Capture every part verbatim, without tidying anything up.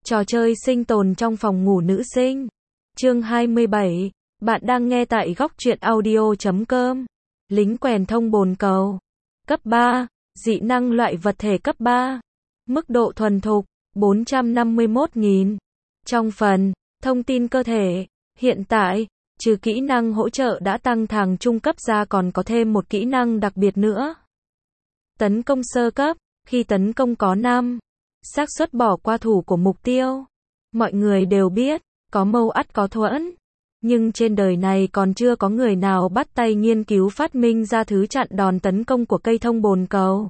Trò chơi sinh tồn trong phòng ngủ nữ sinh. Chương hai mươi bảy. Bạn đang nghe tại góc truyện audio chấm com. Lính quèn thông bồn cầu. Cấp ba. Dị năng loại vật thể cấp ba. Mức độ thuần thục, bốn trăm năm mươi mốt nghìn. Trong phần, thông tin cơ thể, hiện tại, trừ kỹ năng hỗ trợ đã tăng thang trung cấp ra còn có thêm một kỹ năng đặc biệt nữa. Tấn công sơ cấp, khi tấn công có năm xác suất bỏ qua thủ của mục tiêu. Mọi người đều biết, có mâu ắt có thuẫn. Nhưng trên đời này còn chưa có người nào bắt tay nghiên cứu phát minh ra thứ chặn đòn tấn công của cây thông bồn cầu.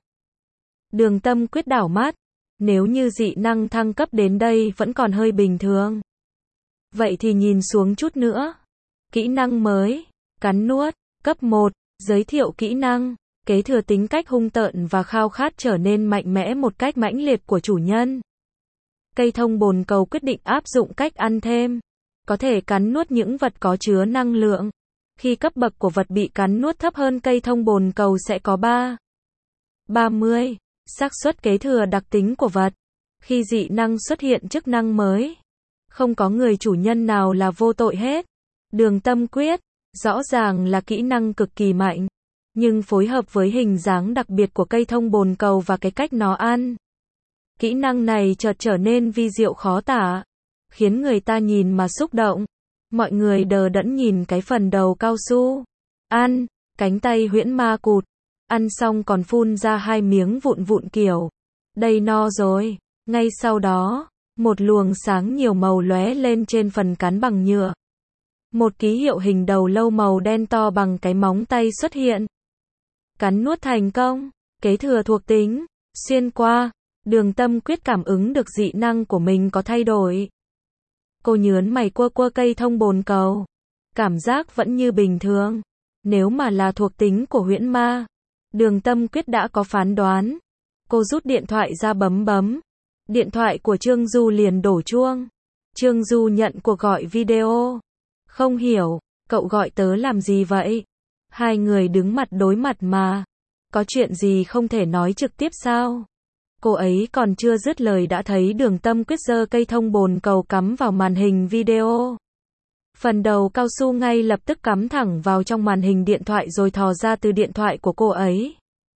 Đường Tâm quyết đảo mắt. Nếu như dị năng thăng cấp đến đây vẫn còn hơi bình thường. Vậy thì nhìn xuống chút nữa. Kỹ năng mới, cắn nuốt, cấp một, giới thiệu kỹ năng, kế thừa tính cách hung tợn và khao khát trở nên mạnh mẽ một cách mãnh liệt của chủ nhân. Cây thông bồn cầu quyết định áp dụng cách ăn thêm. Có thể cắn nuốt những vật có chứa năng lượng. Khi cấp bậc của vật bị cắn nuốt thấp hơn cây thông bồn cầu sẽ có ba ba mươi xác suất kế thừa đặc tính của vật. Khi dị năng xuất hiện chức năng mới, không có người chủ nhân nào là vô tội hết. Đường Tâm quyết, rõ ràng là kỹ năng cực kỳ mạnh, nhưng phối hợp với hình dáng đặc biệt của cây thông bồn cầu và cái cách nó ăn, kỹ năng này chợt trở nên vi diệu khó tả, khiến người ta nhìn mà xúc động. Mọi người đờ đẫn nhìn cái phần đầu cao su. Ăn, cánh tay huyễn ma cụt. Ăn xong còn phun ra hai miếng vụn vụn kiểu. Đây no rồi. Ngay sau đó, một luồng sáng nhiều màu lóe lên trên phần cắn bằng nhựa. Một ký hiệu hình đầu lâu màu đen to bằng cái móng tay xuất hiện. Cắn nuốt thành công. Kế thừa thuộc tính. Xuyên qua. Đường Tâm quyết cảm ứng được dị năng của mình có thay đổi. Cô nhớn mày cua cua cây thông bồn cầu. Cảm giác vẫn như bình thường. Nếu mà là thuộc tính của huyễn ma, Đường Tâm quyết đã có phán đoán. Cô rút điện thoại ra bấm bấm. Điện thoại của Trương Du liền đổ chuông. Trương Du nhận cuộc gọi video. Không hiểu, cậu gọi tớ làm gì vậy? Hai người đứng mặt đối mặt mà. Có chuyện gì không thể nói trực tiếp sao? Cô ấy còn chưa dứt lời đã thấy Đường Tâm quyết giơ cây thông bồn cầu cắm vào màn hình video. Phần đầu cao su ngay lập tức cắm thẳng vào trong màn hình điện thoại rồi thò ra từ điện thoại của cô ấy.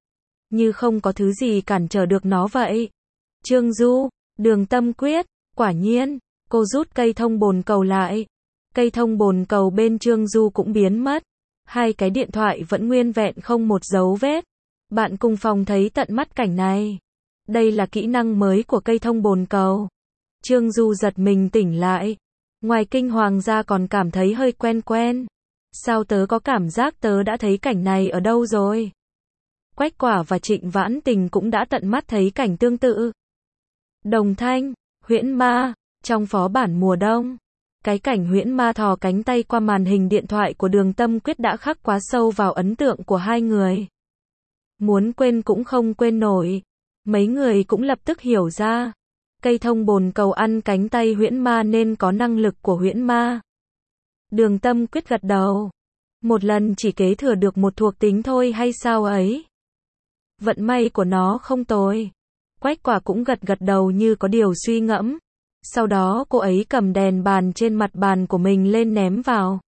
Như không có thứ gì cản trở được nó vậy. Trương Du, Đường Tâm quyết, quả nhiên, cô rút cây thông bồn cầu lại. Cây thông bồn cầu bên Trương Du cũng biến mất. Hai cái điện thoại vẫn nguyên vẹn không một dấu vết. Bạn cùng phòng thấy tận mắt cảnh này. Đây là kỹ năng mới của cây thông bồn cầu. Trương Du giật mình tỉnh lại. Ngoài kinh hoàng ra còn cảm thấy hơi quen quen. Sao tớ có cảm giác tớ đã thấy cảnh này ở đâu rồi? Quách Quả và Trịnh Vãn Tình cũng đã tận mắt thấy cảnh tương tự. Đồng Thanh, huyễn ma, trong phó bản mùa đông. Cái cảnh huyễn ma thò cánh tay qua màn hình điện thoại của Đường Tâm quyết đã khắc quá sâu vào ấn tượng của hai người. Muốn quên cũng không quên nổi. Mấy người cũng lập tức hiểu ra. Cây thông bồn cầu ăn cánh tay huyễn ma nên có năng lực của huyễn ma. Đường Tâm quyết gật đầu. Một lần chỉ kế thừa được một thuộc tính thôi hay sao ấy? Vận may của nó không tồi. Quách Quả cũng gật gật đầu như có điều suy ngẫm. Sau đó cô ấy cầm đèn bàn trên mặt bàn của mình lên ném vào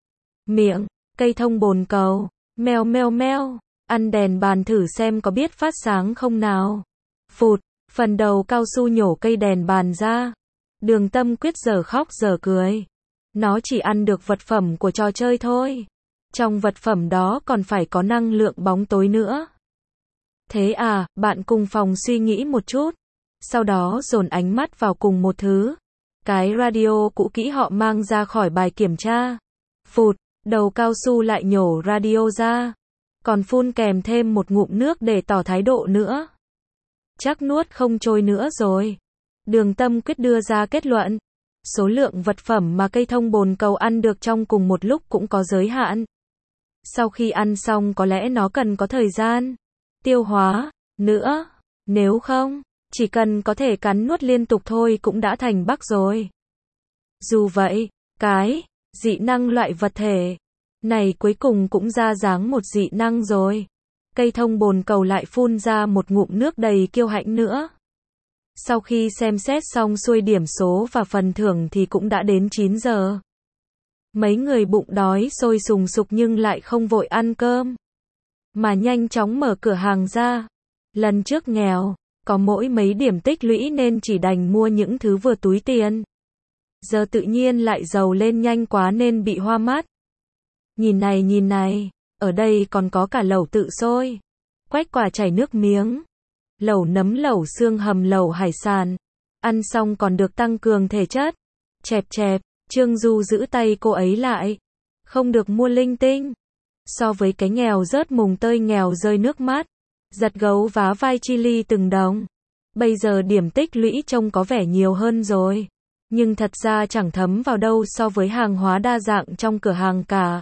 miệng cây thông bồn cầu. Meo meo meo. Ăn đèn bàn thử xem có biết phát sáng không nào. Phụt, phần đầu cao su nhổ cây đèn bàn ra. Đường Tâm quyết giờ khóc giờ cười. Nó chỉ ăn được vật phẩm của trò chơi thôi. Trong vật phẩm đó còn phải có năng lượng bóng tối nữa. Thế à, bạn cùng phòng suy nghĩ một chút. Sau đó dồn ánh mắt vào cùng một thứ. Cái radio cũ kỹ họ mang ra khỏi bài kiểm tra. Phụt, đầu cao su lại nhổ radio ra. Còn phun kèm thêm một ngụm nước để tỏ thái độ nữa. Chắc nuốt không trôi nữa rồi. Đường Tâm quyết đưa ra kết luận. Số lượng vật phẩm mà cây thông bồn cầu ăn được trong cùng một lúc cũng có giới hạn. Sau khi ăn xong có lẽ nó cần có thời gian tiêu hóa nữa. Nếu không, chỉ cần có thể cắn nuốt liên tục thôi cũng đã thành bắc rồi. Dù vậy, cái dị năng loại vật thể này cuối cùng cũng ra dáng một dị năng rồi. Cây thông bồn cầu lại phun ra một ngụm nước đầy kiêu hãnh nữa. Sau khi xem xét xong xuôi điểm số và phần thưởng thì cũng đã đến chín giờ. Mấy người bụng đói sôi sùng sục nhưng lại không vội ăn cơm, mà nhanh chóng mở cửa hàng ra. Lần trước nghèo, có mỗi mấy điểm tích lũy nên chỉ đành mua những thứ vừa túi tiền. Giờ tự nhiên lại giàu lên nhanh quá nên bị hoa mắt. Nhìn này nhìn này, ở đây còn có cả lẩu tự sôi. Quách Quả chảy nước miếng. Lẩu nấm, lẩu xương hầm, lẩu hải sản. Ăn xong còn được tăng cường thể chất. Chẹp chẹp, Trương Du giữ tay cô ấy lại. Không được mua linh tinh. So với cái nghèo rớt mùng tơi, nghèo rơi nước mắt, giật gấu vá vai chi ly từng đồng. Bây giờ điểm tích lũy trông có vẻ nhiều hơn rồi, nhưng thật ra chẳng thấm vào đâu so với hàng hóa đa dạng trong cửa hàng cả.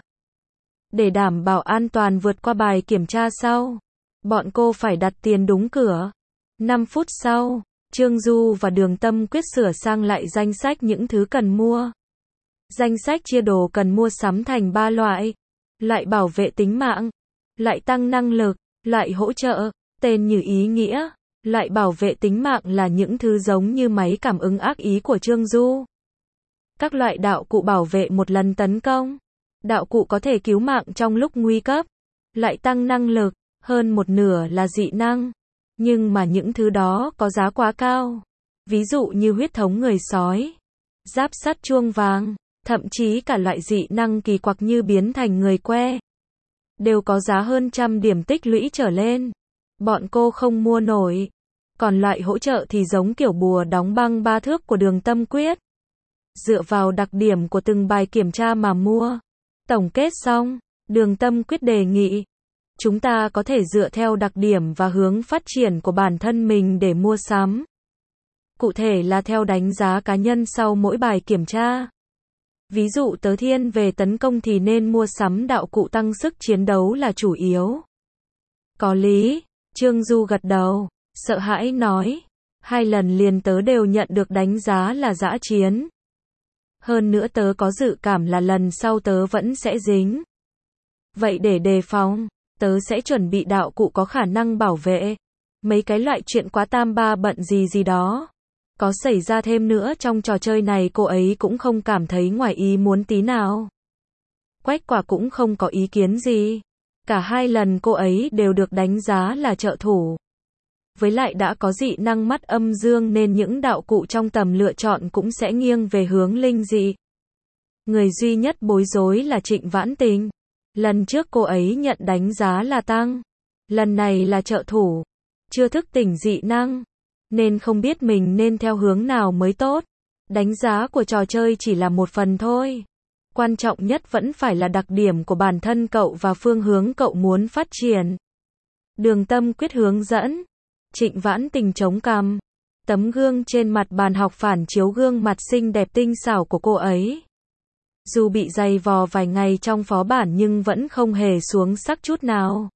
Để đảm bảo an toàn vượt qua bài kiểm tra sau, bọn cô phải đặt tiền đúng cửa. năm phút sau, Trương Du và Đường Tâm Quyết sửa sang lại danh sách những thứ cần mua. Danh sách chia đồ cần mua sắm thành ba loại. Loại bảo vệ tính mạng, loại tăng năng lực, loại hỗ trợ. Tên như ý nghĩa, loại bảo vệ tính mạng là những thứ giống như máy cảm ứng ác ý của Trương Du. Các loại đạo cụ bảo vệ một lần tấn công. Đạo cụ có thể cứu mạng trong lúc nguy cấp. Loại tăng năng lực, hơn một nửa là dị năng. Nhưng mà những thứ đó có giá quá cao. Ví dụ như huyết thống người sói, giáp sắt chuông vàng, thậm chí cả loại dị năng kỳ quặc như biến thành người que, đều có giá hơn trăm điểm tích lũy trở lên. Bọn cô không mua nổi. Còn loại hỗ trợ thì giống kiểu bùa đóng băng ba thước của Đường Tâm Quyết. Dựa vào đặc điểm của từng bài kiểm tra mà mua. Tổng kết xong, Đường Tâm Quyết đề nghị, chúng ta có thể dựa theo đặc điểm và hướng phát triển của bản thân mình để mua sắm. Cụ thể là theo đánh giá cá nhân sau mỗi bài kiểm tra. Ví dụ tớ thiên về tấn công thì nên mua sắm đạo cụ tăng sức chiến đấu là chủ yếu. Có lý, Trương Du gật đầu, sợ hãi nói. Hai lần liền tớ đều nhận được đánh giá là dã chiến. Hơn nữa tớ có dự cảm là lần sau tớ vẫn sẽ dính. Vậy để đề phòng, tớ sẽ chuẩn bị đạo cụ có khả năng bảo vệ. Mấy cái loại chuyện quá tam ba bận gì gì đó. Có xảy ra thêm nữa trong trò chơi này cô ấy cũng không cảm thấy ngoài ý muốn tí nào. Quách Quả cũng không có ý kiến gì. Cả hai lần cô ấy đều được đánh giá là trợ thủ. Với lại đã có dị năng mắt âm dương nên những đạo cụ trong tầm lựa chọn cũng sẽ nghiêng về hướng linh dị. Người duy nhất bối rối là Trịnh Vãn Tình. Lần trước cô ấy nhận đánh giá là tăng. Lần này là trợ thủ. Chưa thức tỉnh dị năng. Nên không biết mình nên theo hướng nào mới tốt. Đánh giá của trò chơi chỉ là một phần thôi. Quan trọng nhất vẫn phải là đặc điểm của bản thân cậu và phương hướng cậu muốn phát triển. Đường Tâm Quyết hướng dẫn. Trịnh Vãn Tình chống cằm. Tấm gương trên mặt bàn học phản chiếu gương mặt xinh đẹp tinh xảo của cô ấy. Dù bị dày vò vài ngày trong phó bản nhưng vẫn không hề xuống sắc chút nào.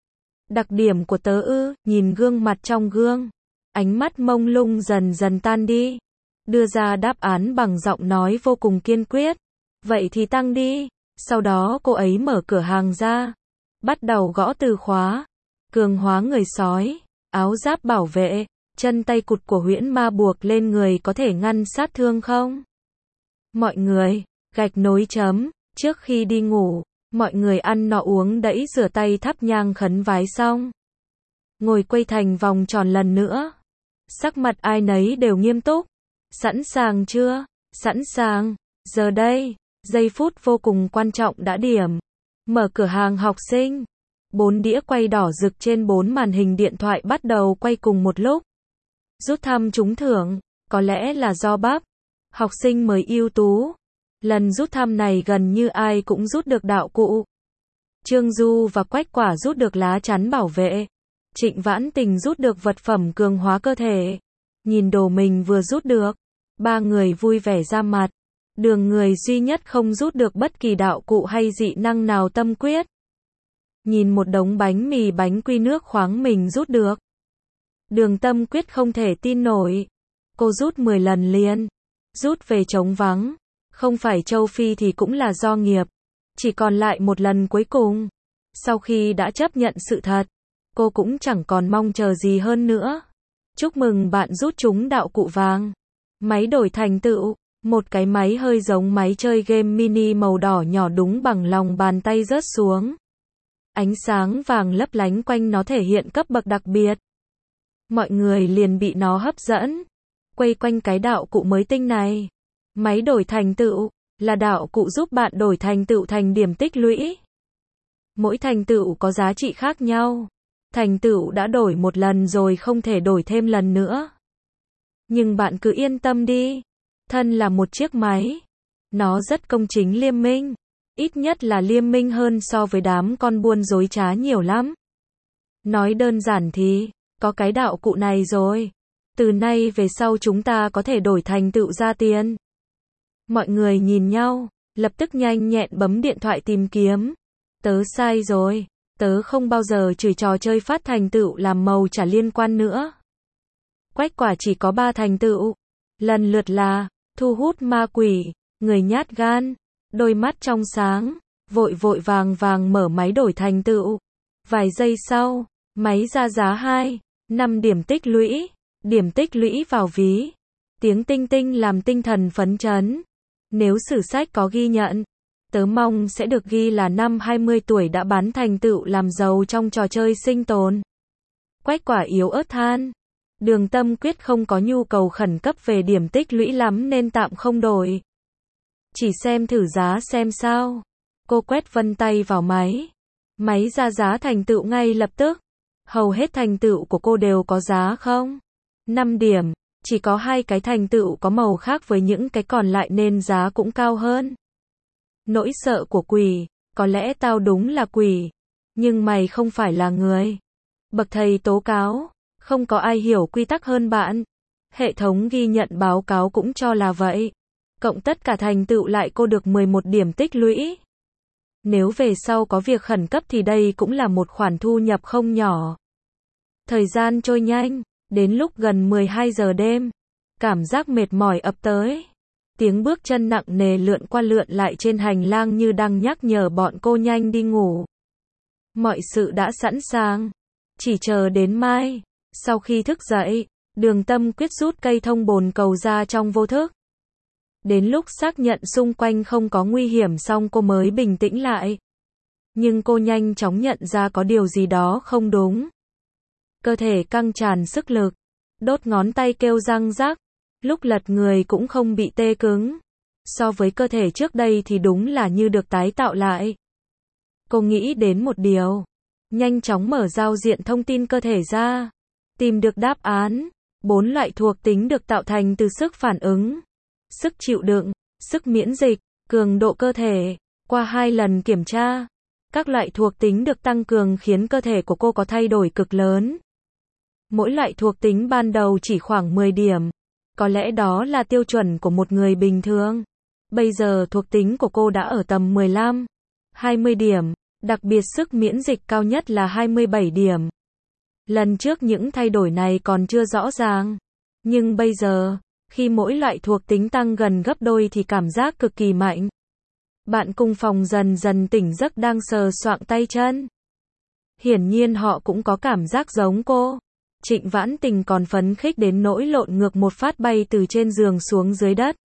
Đặc điểm của tớ ư, nhìn gương mặt trong gương. Ánh mắt mông lung dần dần tan đi. Đưa ra đáp án bằng giọng nói vô cùng kiên quyết. Vậy thì tăng đi. Sau đó cô ấy mở cửa hàng ra. Bắt đầu gõ từ khóa. Cường hóa người sói. Áo giáp bảo vệ. Chân tay cụt của huyễn ma buộc lên người có thể ngăn sát thương không? Mọi người, gạch nối chấm. Trước khi đi ngủ, mọi người ăn nọ uống đẫy rửa tay thắp nhang khấn vái xong. Ngồi quay thành vòng tròn lần nữa. Sắc mặt ai nấy đều nghiêm túc. Sẵn sàng chưa? Sẵn sàng. Giờ đây, giây phút vô cùng quan trọng đã điểm. Mở cửa hàng học sinh. Bốn đĩa quay đỏ rực trên bốn màn hình điện thoại bắt đầu quay cùng một lúc. Rút thăm trúng thưởng, có lẽ là do bắp. Học sinh mới ưu tú. Lần rút thăm này gần như ai cũng rút được đạo cụ. Trương Du và Quách Quả rút được lá chắn bảo vệ. Trịnh Vãn Tình rút được vật phẩm cường hóa cơ thể. Nhìn đồ mình vừa rút được, ba người vui vẻ ra mặt. Đường người duy nhất không rút được bất kỳ đạo cụ hay dị năng nào Tâm Quyết. Nhìn một đống bánh mì bánh quy nước khoáng mình rút được. Đường Tâm Quyết không thể tin nổi. Cô rút mười lần liền. Rút về trống vắng. Không phải châu Phi thì cũng là do nghiệp. Chỉ còn lại một lần cuối cùng. Sau khi đã chấp nhận sự thật, cô cũng chẳng còn mong chờ gì hơn nữa. Chúc mừng bạn rút trúng đạo cụ vàng. Máy đổi thành tựu. Một cái máy hơi giống máy chơi game mini màu đỏ nhỏ đúng bằng lòng bàn tay rớt xuống. Ánh sáng vàng lấp lánh quanh nó thể hiện cấp bậc đặc biệt. Mọi người liền bị nó hấp dẫn, quay quanh cái đạo cụ mới tinh này. Máy đổi thành tựu là đạo cụ giúp bạn đổi thành tựu thành điểm tích lũy. Mỗi thành tựu có giá trị khác nhau. Thành tựu đã đổi một lần rồi không thể đổi thêm lần nữa. Nhưng bạn cứ yên tâm đi. Thân là một chiếc máy. Nó rất công chính liêm minh. Ít nhất là liêm minh hơn so với đám con buôn dối trá nhiều lắm. Nói đơn giản thì, có cái đạo cụ này rồi. Từ nay về sau chúng ta có thể đổi thành tựu ra tiền. Mọi người nhìn nhau, lập tức nhanh nhẹn bấm điện thoại tìm kiếm. Tớ sai rồi. Tớ không bao giờ chửi trò chơi phát thành tựu làm màu chả liên quan nữa. Quách quả chỉ có ba thành tựu. Lần lượt là, thu hút ma quỷ, người nhát gan, đôi mắt trong sáng, vội vội vàng vàng mở máy đổi thành tựu. Vài giây sau, máy ra giá hai, năm điểm tích lũy, điểm tích lũy vào ví. Tiếng tinh tinh làm tinh thần phấn chấn. Nếu sử sách có ghi nhận, tớ mong sẽ được ghi là năm hai mươi tuổi đã bán thành tựu làm giàu trong trò chơi sinh tồn. Quách quả yếu ớt than. Đường Tâm Quyết không có nhu cầu khẩn cấp về điểm tích lũy lắm nên tạm không đổi. Chỉ xem thử giá xem sao. Cô quét vân tay vào máy. Máy ra giá thành tựu ngay lập tức. Hầu hết thành tựu của cô đều có giá không? năm điểm. Chỉ có hai cái thành tựu có màu khác với những cái còn lại nên giá cũng cao hơn. Nỗi sợ của quỷ. Có lẽ tao đúng là quỷ. Nhưng mày không phải là người. Bậc thầy tố cáo. Không có ai hiểu quy tắc hơn bạn. Hệ thống ghi nhận báo cáo cũng cho là vậy. Cộng tất cả thành tựu lại cô được mười một điểm tích lũy. Nếu về sau có việc khẩn cấp thì đây cũng là một khoản thu nhập không nhỏ. Thời gian trôi nhanh, đến lúc gần mười hai giờ đêm, cảm giác mệt mỏi ập tới. Tiếng bước chân nặng nề lượn qua lượn lại trên hành lang như đang nhắc nhở bọn cô nhanh đi ngủ. Mọi sự đã sẵn sàng, chỉ chờ đến mai. Sau khi thức dậy, Đường Tâm Quyết rút cây thông bồn cầu ra trong vô thức. Đến lúc xác nhận xung quanh không có nguy hiểm xong cô mới bình tĩnh lại. Nhưng cô nhanh chóng nhận ra có điều gì đó không đúng. Cơ thể căng tràn sức lực, đốt ngón tay kêu răng rắc, lúc lật người cũng không bị tê cứng. So với cơ thể trước đây thì đúng là như được tái tạo lại. Cô nghĩ đến một điều, nhanh chóng mở giao diện thông tin cơ thể ra. Tìm được đáp án, bốn loại thuộc tính được tạo thành từ sức phản ứng, sức chịu đựng, sức miễn dịch, cường độ cơ thể. Qua hai lần kiểm tra, các loại thuộc tính được tăng cường khiến cơ thể của cô có thay đổi cực lớn. Mỗi loại thuộc tính ban đầu chỉ khoảng mười điểm. Có lẽ đó là tiêu chuẩn của một người bình thường. Bây giờ thuộc tính của cô đã ở tầm mười lăm, hai mươi điểm, đặc biệt sức miễn dịch cao nhất là hai mươi bảy điểm. Lần trước những thay đổi này còn chưa rõ ràng. Nhưng bây giờ, khi mỗi loại thuộc tính tăng gần gấp đôi thì cảm giác cực kỳ mạnh. Bạn cùng phòng dần dần tỉnh giấc đang sờ soạng tay chân. Hiển nhiên họ cũng có cảm giác giống cô. Trịnh Vãn Tình còn phấn khích đến nỗi lộn ngược một phát bay từ trên giường xuống dưới đất.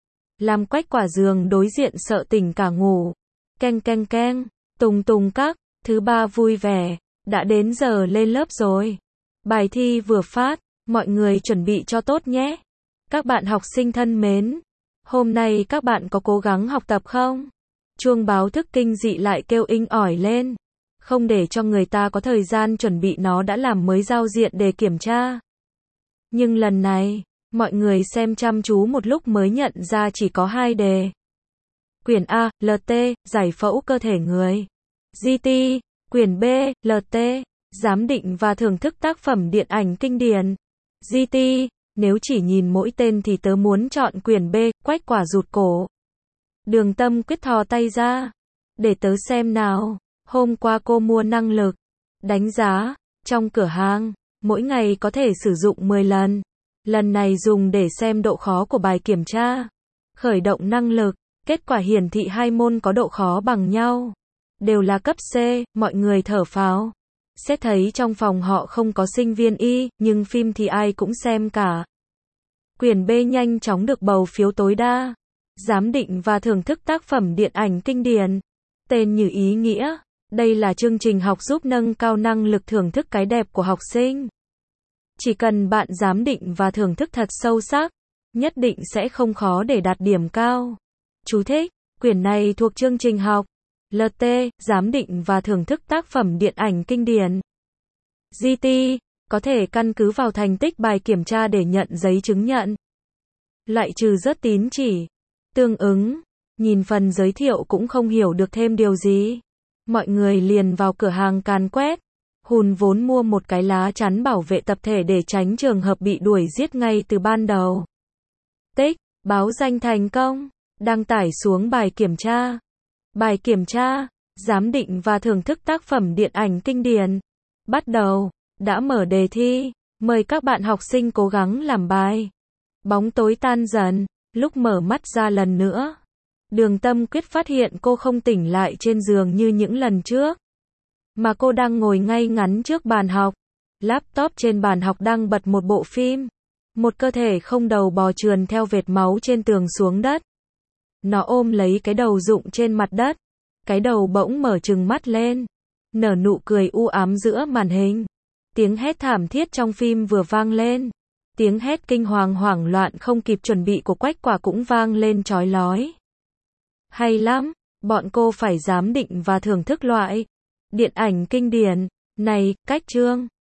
Làm Quách quả giường đối diện sợ tỉnh cả ngủ. Keng keng keng, tùng tùng các, thứ ba vui vẻ. Đã đến giờ lên lớp rồi. Bài thi vừa phát, mọi người chuẩn bị cho tốt nhé. Các bạn học sinh thân mến, hôm nay các bạn có cố gắng học tập không? Chuông báo thức kinh dị lại kêu inh ỏi lên. Không để cho người ta có thời gian chuẩn bị nó đã làm mới giao diện để kiểm tra. Nhưng lần này, mọi người xem chăm chú một lúc mới nhận ra chỉ có hai đề. Quyển A, lờ tê, giải phẫu cơ thể người. giê tê, quyển B, lờ tê, giám định và thưởng thức tác phẩm điện ảnh kinh điển. giê tê, nếu chỉ nhìn mỗi tên thì tớ muốn chọn quyển B, Quách quả rụt cổ. Đường Tâm Quyết thò tay ra. Để tớ xem nào. Hôm qua cô mua năng lực đánh giá trong cửa hàng, mỗi ngày có thể sử dụng mười lần. Lần này dùng để xem độ khó của bài kiểm tra. Khởi động năng lực, kết quả hiển thị hai môn có độ khó bằng nhau. Đều là cấp C, mọi người thở phào. Xét thấy trong phòng họ không có sinh viên y, nhưng phim thì ai cũng xem cả. Quyển B nhanh chóng được bầu phiếu tối đa. Giám định và thưởng thức tác phẩm điện ảnh kinh điển. Tên như ý nghĩa, đây là chương trình học giúp nâng cao năng lực thưởng thức cái đẹp của học sinh. Chỉ cần bạn giám định và thưởng thức thật sâu sắc, nhất định sẽ không khó để đạt điểm cao. Chú thích: quyển này thuộc chương trình học lờ tê, giám định và thưởng thức tác phẩm điện ảnh kinh điển. giê tê, có thể căn cứ vào thành tích bài kiểm tra để nhận giấy chứng nhận. Loại trừ rớt tín chỉ. Tương ứng, nhìn phần giới thiệu cũng không hiểu được thêm điều gì. Mọi người liền vào cửa hàng càn quét. Hùn vốn mua một cái lá chắn bảo vệ tập thể để tránh trường hợp bị đuổi giết ngay từ ban đầu. Tích, báo danh thành công. Đăng tải xuống bài kiểm tra. Bài kiểm tra, giám định và thưởng thức tác phẩm điện ảnh kinh điển. Bắt đầu, đã mở đề thi. Mời các bạn học sinh cố gắng làm bài. Bóng tối tan dần, lúc mở mắt ra lần nữa. Đường Tâm Quyết phát hiện cô không tỉnh lại trên giường như những lần trước. Mà cô đang ngồi ngay ngắn trước bàn học. Laptop trên bàn học đang bật một bộ phim. Một cơ thể không đầu bò trườn theo vệt máu trên tường xuống đất. Nó ôm lấy cái đầu rụng trên mặt đất. Cái đầu bỗng mở trừng mắt lên. Nở nụ cười u ám giữa màn hình. Tiếng hét thảm thiết trong phim vừa vang lên. Tiếng hét kinh hoàng hoảng loạn không kịp chuẩn bị của Quách Quả cũng vang lên chói lói. Hay lắm, bọn cô phải giám định và thưởng thức loại điện ảnh kinh điển này. Cách chương